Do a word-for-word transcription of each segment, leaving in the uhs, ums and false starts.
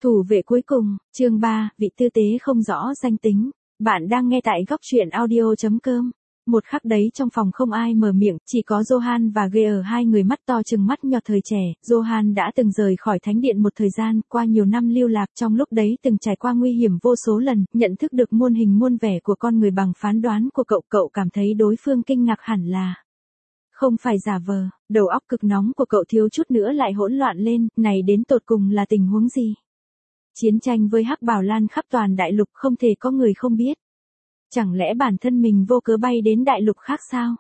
Thủ vệ cuối cùng, chương ba, vị tư tế không rõ danh tính. Bạn đang nghe tại góc truyện audio chấm com. Một khắc đấy trong phòng không ai mở miệng, chỉ có Johan và Gear, hai người mắt to trừng mắt nhọt thời trẻ. Johan đã từng rời khỏi thánh điện một thời gian, qua nhiều năm lưu lạc, trong lúc đấy từng trải qua nguy hiểm vô số lần, nhận thức được muôn hình muôn vẻ của con người bằng phán đoán của cậu. Cậu cảm thấy đối phương kinh ngạc hẳn là không phải giả vờ. Đầu óc cực nóng của cậu thiếu chút nữa lại hỗn loạn lên, này đến tột cùng là tình huống gì? Chiến tranh với Hắc Bảo lan khắp toàn đại lục, không thể có người không biết. Chẳng lẽ bản thân mình vô cớ bay đến đại lục khác sao?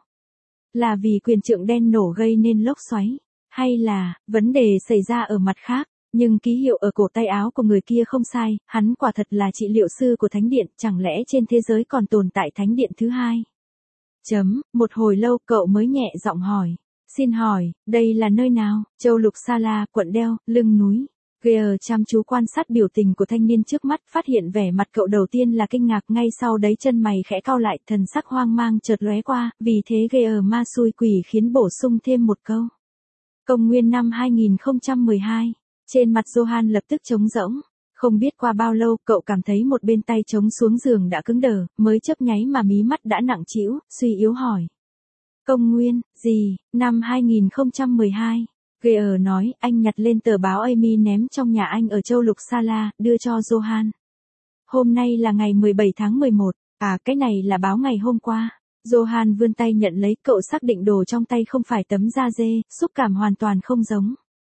Là vì quyền trượng đen nổ gây nên lốc xoáy? Hay là, vấn đề xảy ra ở mặt khác? Nhưng ký hiệu ở cổ tay áo của người kia không sai, hắn quả thật là trị liệu sư của thánh điện, chẳng lẽ trên thế giới còn tồn tại thánh điện thứ hai? Chấm, một hồi lâu cậu mới nhẹ giọng hỏi. Xin hỏi, đây là nơi nào? Châu lục Sa La, quận đeo, lưng núi. Gear chăm chú quan sát biểu tình của thanh niên trước mắt, phát hiện vẻ mặt cậu đầu tiên là kinh ngạc, ngay sau đấy chân mày khẽ cau lại, thần sắc hoang mang chợt lóe qua, vì thế Gear ma xui quỷ khiến bổ sung thêm một câu. Công nguyên năm hai nghìn không trăm mười hai, trên mặt Johan lập tức trống rỗng. Không biết qua bao lâu, cậu cảm thấy một bên tay chống xuống giường đã cứng đờ, mới chớp nháy mà mí mắt đã nặng trĩu, suy yếu hỏi. Công nguyên, gì, năm hai nghìn không trăm mười hai. Gear nói, anh nhặt lên tờ báo Amy ném trong nhà anh ở châu lục Sa La, đưa cho Johan. Hôm nay là ngày mười bảy tháng mười một, à cái này là báo ngày hôm qua. Johan vươn tay nhận lấy, cậu xác định đồ trong tay không phải tấm da dê, xúc cảm hoàn toàn không giống.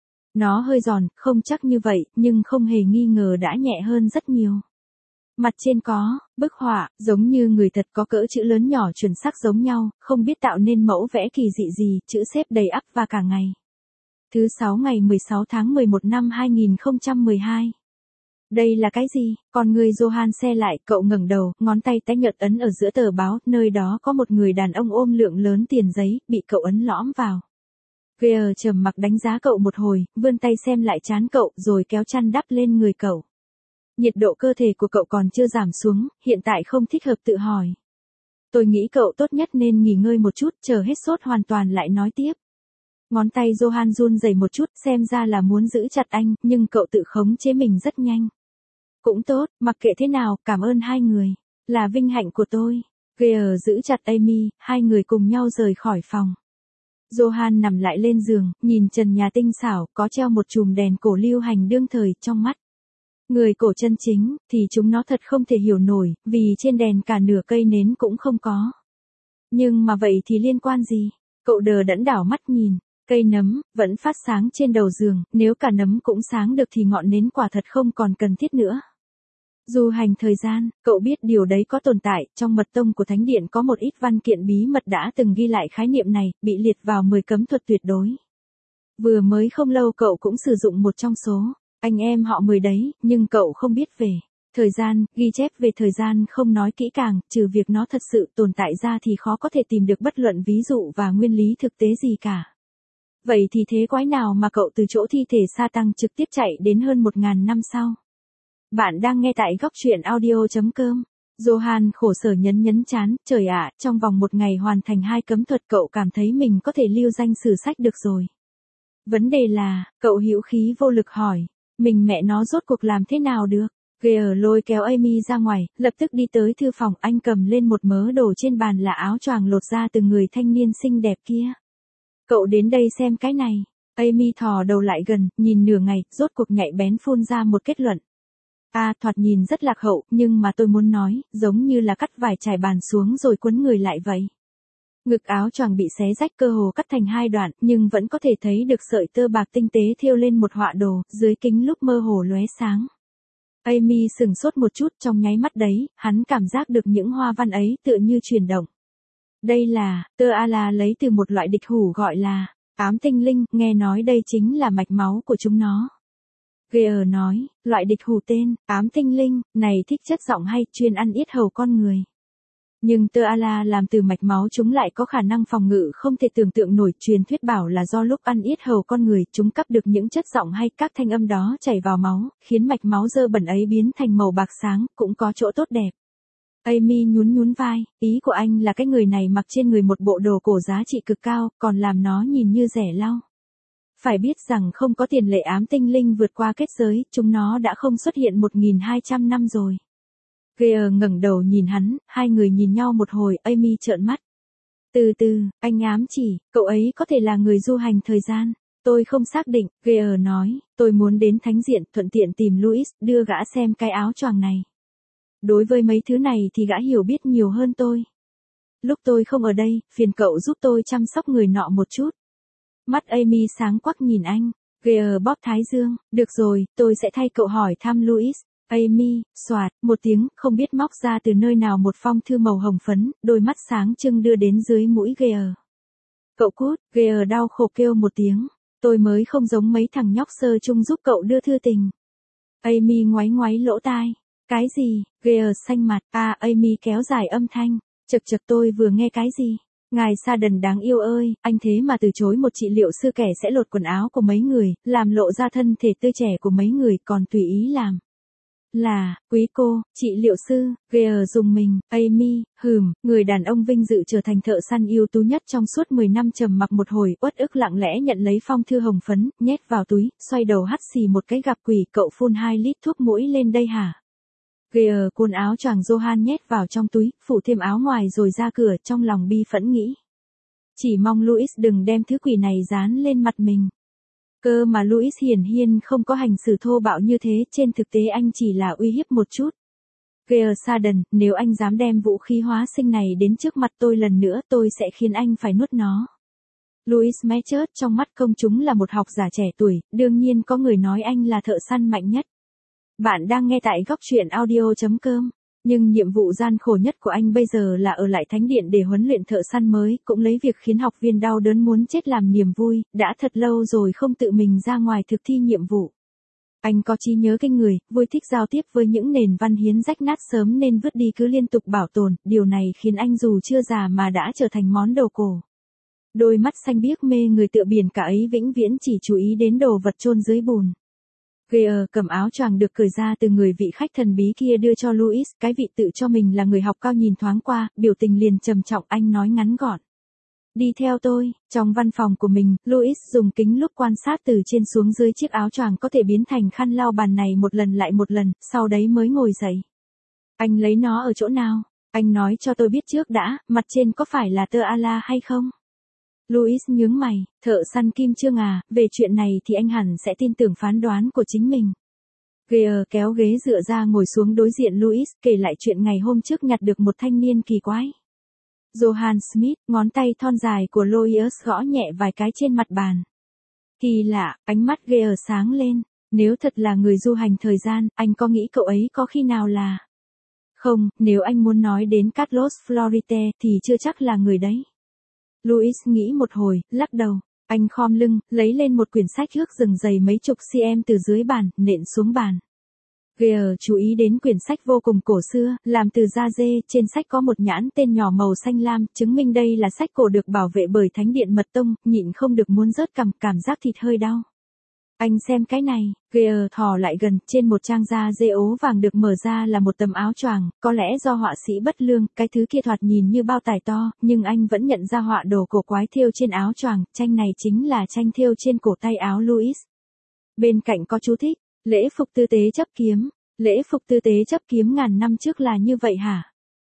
Nó hơi giòn, không chắc như vậy, nhưng không hề nghi ngờ đã nhẹ hơn rất nhiều. Mặt trên có bức họa, giống như người thật, có cỡ chữ lớn nhỏ chuẩn xác giống nhau, không biết tạo nên mẫu vẽ kỳ dị gì, chữ xếp đầy ắp và cả ngày. Thứ sáu ngày mười sáu tháng mười một năm hai nghìn không trăm mười hai. Đây là cái gì? Con người Johan xe lại, cậu ngẩng đầu, ngón tay tái nhợt ấn ở giữa tờ báo, nơi đó có một người đàn ông ôm lượng lớn tiền giấy, bị cậu ấn lõm vào. Gear trầm mặc đánh giá cậu một hồi, vươn tay xem lại trán cậu, rồi kéo chăn đắp lên người cậu. Nhiệt độ cơ thể của cậu còn chưa giảm xuống, hiện tại không thích hợp, tự hỏi. Tôi nghĩ cậu tốt nhất nên nghỉ ngơi một chút, chờ hết sốt hoàn toàn lại nói tiếp. Ngón tay Johan run rẩy một chút, xem ra là muốn giữ chặt anh, nhưng cậu tự khống chế mình rất nhanh. Cũng tốt, mặc kệ thế nào, cảm ơn hai người. Là vinh hạnh của tôi. Gear giữ chặt Amy, hai người cùng nhau rời khỏi phòng. Johan nằm lại lên giường, nhìn trần nhà tinh xảo, có treo một chùm đèn cổ lưu hành đương thời trong mắt. Người cổ chân chính, thì chúng nó thật không thể hiểu nổi, vì trên đèn cả nửa cây nến cũng không có. Nhưng mà vậy thì liên quan gì? Cậu đờ đẫn đảo mắt nhìn. Cây nấm, vẫn phát sáng trên đầu giường, nếu cả nấm cũng sáng được thì ngọn nến quả thật không còn cần thiết nữa. Du hành thời gian, cậu biết điều đấy có tồn tại, trong mật tông của Thánh Điện có một ít văn kiện bí mật đã từng ghi lại khái niệm này, bị liệt vào mười cấm thuật tuyệt đối. Vừa mới không lâu cậu cũng sử dụng một trong số, anh em họ mười đấy, nhưng cậu không biết về thời gian, ghi chép về thời gian không nói kỹ càng, trừ việc nó thật sự tồn tại ra thì khó có thể tìm được bất luận ví dụ và nguyên lý thực tế gì cả. Vậy thì thế quái nào mà cậu từ chỗ thi thể sa tăng trực tiếp chạy đến hơn một ngàn năm sau? Bạn đang nghe tại góc truyện audio chấm com. Johan khổ sở nhấn nhấn chán, trời ạ, trong vòng một ngày hoàn thành hai cấm thuật cậu cảm thấy mình có thể lưu danh sử sách được rồi. Vấn đề là, cậu hữu khí vô lực hỏi, mình mẹ nó rốt cuộc làm thế nào được? Gear lôi kéo Amy ra ngoài, lập tức đi tới thư phòng, anh cầm lên một mớ đồ trên bàn là áo choàng lột ra từ người thanh niên xinh đẹp kia. Cậu đến đây xem cái này. Amy thò đầu lại gần, nhìn nửa ngày, rốt cuộc nhạy bén phun ra một kết luận. À, thoạt nhìn rất lạc hậu, nhưng mà tôi muốn nói, giống như là cắt vải trải bàn xuống rồi quấn người lại vậy. Ngực áo choàng bị xé rách, cơ hồ cắt thành hai đoạn, nhưng vẫn có thể thấy được sợi tơ bạc tinh tế thêu lên một họa đồ, dưới kính lúc mơ hồ lóe sáng. Amy sừng sốt một chút, trong nháy mắt đấy, hắn cảm giác được những hoa văn ấy tựa như chuyển động. Đây là, tơ ala lấy từ một loại địch hủ gọi là, ám tinh linh, nghe nói đây chính là mạch máu của chúng nó. Gear nói, loại địch hủ tên, ám tinh linh, này thích chất giọng hay, chuyên ăn yết hầu con người. Nhưng tơ ala làm từ mạch máu chúng lại có khả năng phòng ngự không thể tưởng tượng nổi, truyền thuyết bảo là do lúc ăn yết hầu con người, chúng cắp được những chất giọng hay, các thanh âm đó chảy vào máu, khiến mạch máu dơ bẩn ấy biến thành màu bạc sáng, cũng có chỗ tốt đẹp. Amy nhún nhún vai, ý của anh là cái người này mặc trên người một bộ đồ cổ giá trị cực cao, còn làm nó nhìn như rẻ lau. Phải biết rằng không có tiền lệ ám tinh linh vượt qua kết giới, chúng nó đã không xuất hiện một nghìn hai trăm năm rồi. Gear ngẩng đầu nhìn hắn, hai người nhìn nhau một hồi, Amy trợn mắt. Từ từ, anh ám chỉ, cậu ấy có thể là người du hành thời gian. Tôi không xác định, Gear nói, tôi muốn đến thánh diện, thuận tiện tìm Louis, đưa gã xem cái áo choàng này. Đối với mấy thứ này thì gã hiểu biết nhiều hơn tôi. Lúc tôi không ở đây, phiền cậu giúp tôi chăm sóc người nọ một chút. Mắt Amy sáng quắc nhìn anh, Gear bóp thái dương, được rồi, tôi sẽ thay cậu hỏi thăm Louis. Amy, xoạt, một tiếng, không biết móc ra từ nơi nào một phong thư màu hồng phấn, đôi mắt sáng trưng đưa đến dưới mũi Gear. Cậu cút, Gear đau khổ kêu một tiếng, tôi mới không giống mấy thằng nhóc sơ chung giúp cậu đưa thư tình. Amy ngoáy ngoáy lỗ tai, cái gì, Gear xanh mặt, à Amy kéo dài âm thanh, chật chật tôi vừa nghe cái gì. Ngài Sarden đáng yêu ơi, anh thế mà từ chối một trị liệu sư kẻ sẽ lột quần áo của mấy người, làm lộ ra thân thể tươi trẻ của mấy người còn tùy ý làm. Là, quý cô, trị liệu sư, Gear dùng mình, Amy, hừm, người đàn ông vinh dự trở thành thợ săn ưu tú nhất trong suốt mười năm trầm mặc một hồi, uất ức lặng lẽ nhận lấy phong thư hồng phấn, nhét vào túi, xoay đầu hắt xì một cái gặp quỷ, cậu phun hai lít thuốc mũi lên đây hả? Gear cuốn áo choàng Johan nhét vào trong túi, phủ thêm áo ngoài rồi ra cửa, trong lòng bi phẫn nghĩ. Chỉ mong Louis đừng đem thứ quỷ này dán lên mặt mình. Cơ mà Louis hiển nhiên không có hành xử thô bạo như thế, trên thực tế anh chỉ là uy hiếp một chút. Gear Sarden, nếu anh dám đem vũ khí hóa sinh này đến trước mặt tôi lần nữa, tôi sẽ khiến anh phải nuốt nó. Louis Matchert trong mắt công chúng là một học giả trẻ tuổi, đương nhiên có người nói anh là thợ săn mạnh nhất. Bạn đang nghe tại góc truyện audio chấm com. Nhưng nhiệm vụ gian khổ nhất của anh bây giờ là ở lại thánh điện để huấn luyện thợ săn mới, cũng lấy việc khiến học viên đau đớn muốn chết làm niềm vui, đã thật lâu rồi không tự mình ra ngoài thực thi nhiệm vụ. Anh có trí nhớ kinh người, vui thích giao tiếp với những nền văn hiến rách nát sớm nên vứt đi cứ liên tục bảo tồn, điều này khiến anh dù chưa già mà đã trở thành món đồ cổ. Đôi mắt xanh biếc mê người tựa biển cả ấy vĩnh viễn chỉ chú ý đến đồ vật chôn dưới bùn. Gear cầm áo choàng được cởi ra từ người vị khách thần bí kia đưa cho Louis, cái vị tự cho mình là người học cao nhìn thoáng qua, biểu tình liền trầm trọng, anh nói ngắn gọn. Đi theo tôi, trong văn phòng của mình, Louis dùng kính lúp quan sát từ trên xuống dưới chiếc áo choàng có thể biến thành khăn lau bàn này một lần lại một lần, sau đấy mới ngồi dậy. Anh lấy nó ở chỗ nào? Anh nói cho tôi biết trước đã, mặt trên có phải là tơ ala hay không? Louis nhướng mày, thợ săn kim chương à, về chuyện này thì anh hẳn sẽ tin tưởng phán đoán của chính mình. Gear kéo ghế dựa ra ngồi xuống đối diện Louis, kể lại chuyện ngày hôm trước nhặt được một thanh niên kỳ quái. Johan Smith, ngón tay thon dài của Louis gõ nhẹ vài cái trên mặt bàn. Kỳ lạ, ánh mắt Gear sáng lên, nếu thật là người du hành thời gian, anh có nghĩ cậu ấy có khi nào là... Không, nếu anh muốn nói đến Carlos Florite thì chưa chắc là người đấy. Louis nghĩ một hồi, lắc đầu, anh khom lưng, lấy lên một quyển sách ước rừng dày mấy chục cm từ dưới bàn, nện xuống bàn. Gear chú ý đến quyển sách vô cùng cổ xưa, làm từ da dê, trên sách có một nhãn tên nhỏ màu xanh lam, chứng minh đây là sách cổ được bảo vệ bởi Thánh điện Mật tông, nhịn không được muốn rớt cằm, cảm giác thịt hơi đau. Anh xem cái này, Gear thò lại gần, trên một trang da dê ố vàng được mở ra là một tấm áo choàng, có lẽ do họa sĩ bất lương, cái thứ kia thoạt nhìn như bao tải to, nhưng anh vẫn nhận ra họa đồ cổ quái thêu trên áo choàng, tranh này chính là tranh thêu trên cổ tay áo Louis. Bên cạnh có chú thích, lễ phục tư tế chấp kiếm, lễ phục tư tế chấp kiếm ngàn năm trước là như vậy hả?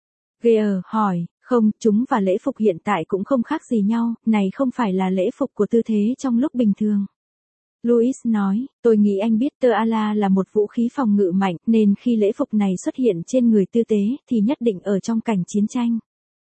Gear hỏi, không, chúng và lễ phục hiện tại cũng không khác gì nhau, này không phải là lễ phục của tư thế trong lúc bình thường. Louis nói, tôi nghĩ anh biết tơ ala là một vũ khí phòng ngự mạnh, nên khi lễ phục này xuất hiện trên người tư tế, thì nhất định ở trong cảnh chiến tranh.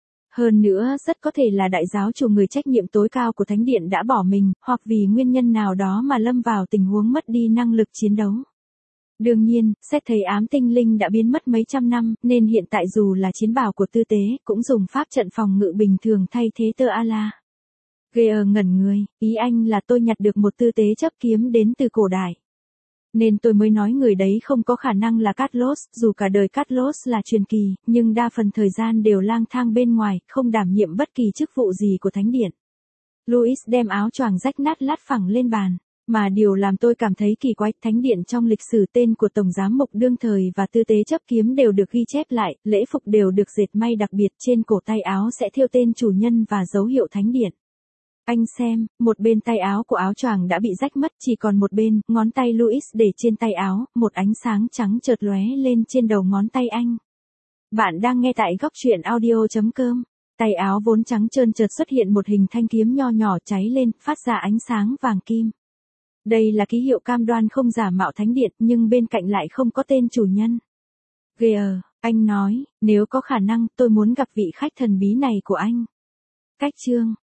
Hơn nữa, rất có thể là đại giáo chủ người trách nhiệm tối cao của Thánh điện đã bỏ mình, hoặc vì nguyên nhân nào đó mà lâm vào tình huống mất đi năng lực chiến đấu. Đương nhiên, xét thấy ám tinh linh đã biến mất mấy trăm năm, nên hiện tại dù là chiến bào của tư tế, cũng dùng pháp trận phòng ngự bình thường thay thế tơ ala. Gear ngẩn người, ý anh là tôi nhặt được một tư tế chấp kiếm đến từ cổ đại. Nên tôi mới nói người đấy không có khả năng là Carlos, dù cả đời Carlos là truyền kỳ, nhưng đa phần thời gian đều lang thang bên ngoài, không đảm nhiệm bất kỳ chức vụ gì của Thánh điện. Louis đem áo choàng rách nát lát phẳng lên bàn. Mà điều làm tôi cảm thấy kỳ quái, Thánh điện trong lịch sử tên của Tổng giám mục đương thời và tư tế chấp kiếm đều được ghi chép lại, lễ phục đều được dệt may đặc biệt, trên cổ tay áo sẽ thêu tên chủ nhân và dấu hiệu Thánh điện. Anh xem, một bên tay áo của áo choàng đã bị rách mất, chỉ còn một bên, ngón tay Louis để trên tay áo, một ánh sáng trắng chợt lóe lên trên đầu ngón tay anh. Bạn đang nghe tại góc truyện audio chấm com. Tay áo vốn trắng trơn chợt xuất hiện một hình thanh kiếm nho nhỏ cháy lên, phát ra ánh sáng vàng kim. Đây là ký hiệu cam đoan không giả mạo thánh điện, nhưng bên cạnh lại không có tên chủ nhân. Ghê ờ, anh nói, nếu có khả năng, tôi muốn gặp vị khách thần bí này của anh. Cách chương